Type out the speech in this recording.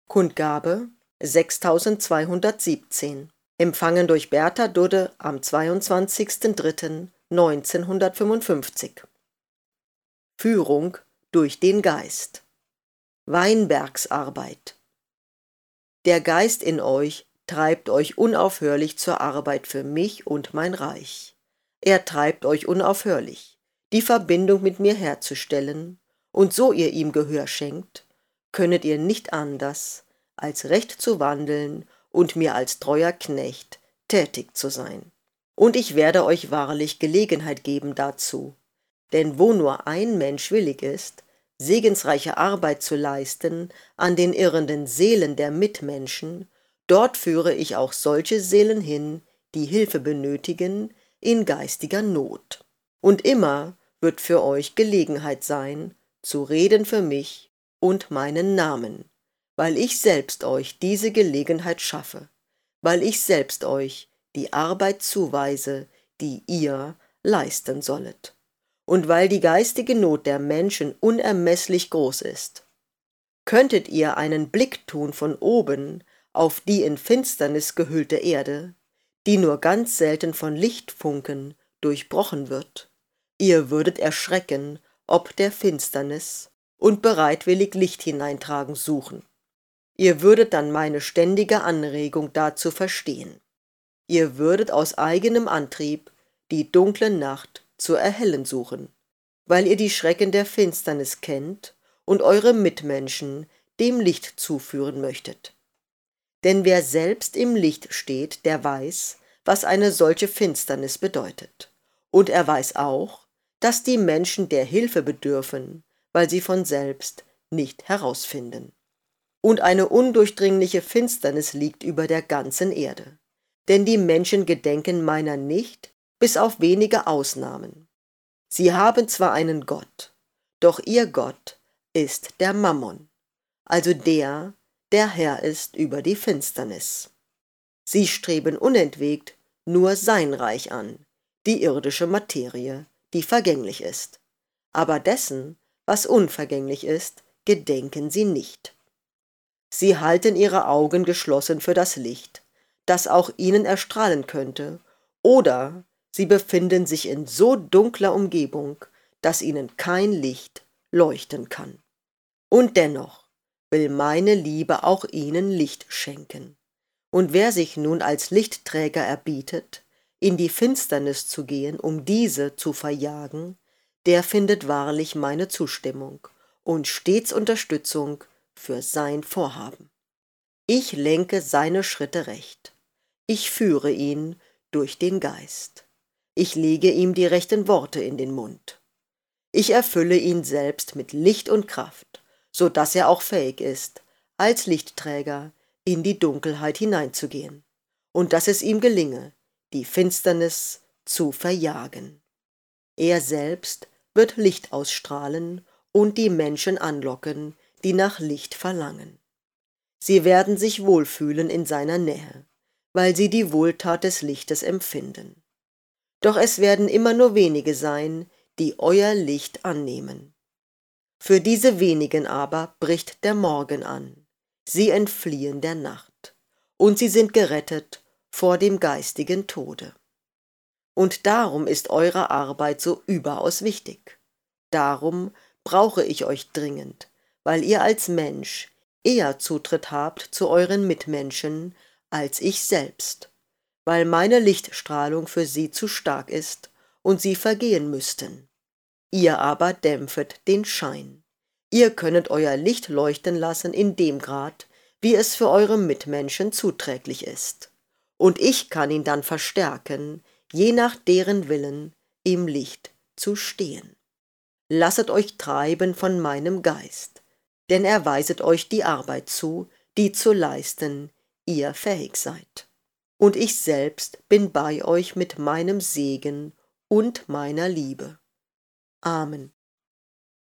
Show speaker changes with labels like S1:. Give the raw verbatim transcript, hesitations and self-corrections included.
S1: Kundgabe sechstausendzweihundertsiebzehn. Empfangen durch Bertha Dudde am zweiundzwanzigsten dritten neunzehnhundertfünfundfünfzig. Führung durch den Geist. Weinbergsarbeit. Der Geist in euch treibt euch unaufhörlich zur Arbeit für mich und mein Reich. Er treibt euch unaufhörlich, die Verbindung mit mir herzustellen, und so ihr ihm Gehör schenkt, könnet ihr nicht anders, als recht zu wandeln und mir als treuer Knecht tätig zu sein. Und ich werde euch wahrlich Gelegenheit geben dazu, denn wo nur ein Mensch willig ist, segensreiche Arbeit zu leisten an den irrenden Seelen der Mitmenschen, dort führe ich auch solche Seelen hin, die Hilfe benötigen in geistiger Not. Und immer wird für euch Gelegenheit sein, zu reden für mich und meinen Namen, weil ich selbst euch diese Gelegenheit schaffe, weil ich selbst euch die Arbeit zuweise, die ihr leisten sollet. Und weil die geistige Not der Menschen unermesslich groß ist. Könntet ihr einen Blick tun von oben auf die in Finsternis gehüllte Erde, die nur ganz selten von Lichtfunken durchbrochen wird, ihr würdet erschrecken ob der Finsternis und bereitwillig Licht hineintragen suchen. Ihr würdet dann meine ständige Anregung dazu verstehen. Ihr würdet aus eigenem Antrieb die dunkle Nacht zu erhellen suchen, weil ihr die Schrecken der Finsternis kennt und eure Mitmenschen dem Licht zuführen möchtet. Denn wer selbst im Licht steht, der weiß, was eine solche Finsternis bedeutet. Und er weiß auch, dass die Menschen der Hilfe bedürfen, weil sie von selbst nicht herausfinden. Und eine undurchdringliche Finsternis liegt über der ganzen Erde. Denn die Menschen gedenken meiner nicht, bis auf wenige Ausnahmen. Sie haben zwar einen Gott, doch ihr Gott ist der Mammon, also der, der Herr ist über die Finsternis. Sie streben unentwegt nur sein Reich an, die irdische Materie, die vergänglich ist. Aber dessen, was unvergänglich ist, gedenken sie nicht. Sie halten ihre Augen geschlossen für das Licht, das auch ihnen erstrahlen könnte, oder sie befinden sich in so dunkler Umgebung, dass ihnen kein Licht leuchten kann. Und dennoch will meine Liebe auch ihnen Licht schenken. Und wer sich nun als Lichtträger erbietet, in die Finsternis zu gehen, um diese zu verjagen, der findet wahrlich meine Zustimmung und stets Unterstützung für sein Vorhaben. Ich lenke seine Schritte recht. Ich führe ihn durch den Geist. Ich lege ihm die rechten Worte in den Mund. Ich erfülle ihn selbst mit Licht und Kraft, so dass er auch fähig ist, als Lichtträger in die Dunkelheit hineinzugehen, und dass es ihm gelinge, die Finsternis zu verjagen. Er selbst wird Licht ausstrahlen und die Menschen anlocken, die nach Licht verlangen. Sie werden sich wohlfühlen in seiner Nähe, weil sie die Wohltat des Lichtes empfinden. Doch es werden immer nur wenige sein, die euer Licht annehmen. Für diese wenigen aber bricht der Morgen an. Sie entfliehen der Nacht, und sie sind gerettet vor dem geistigen Tode. Und darum ist eure Arbeit so überaus wichtig. Darum brauche ich euch dringend, weil ihr als Mensch eher Zutritt habt zu euren Mitmenschen als ich selbst, weil meine Lichtstrahlung für sie zu stark ist und sie vergehen müssten. Ihr aber dämpfet den Schein. Ihr könnet euer Licht leuchten lassen in dem Grad, wie es für eure Mitmenschen zuträglich ist. Und ich kann ihn dann verstärken, je nach deren Willen im Licht zu stehen. Lasset euch treiben von meinem Geist, denn er weiset euch die Arbeit zu, die zu leisten ihr fähig seid. Und ich selbst bin bei euch mit meinem Segen und meiner Liebe. Amen.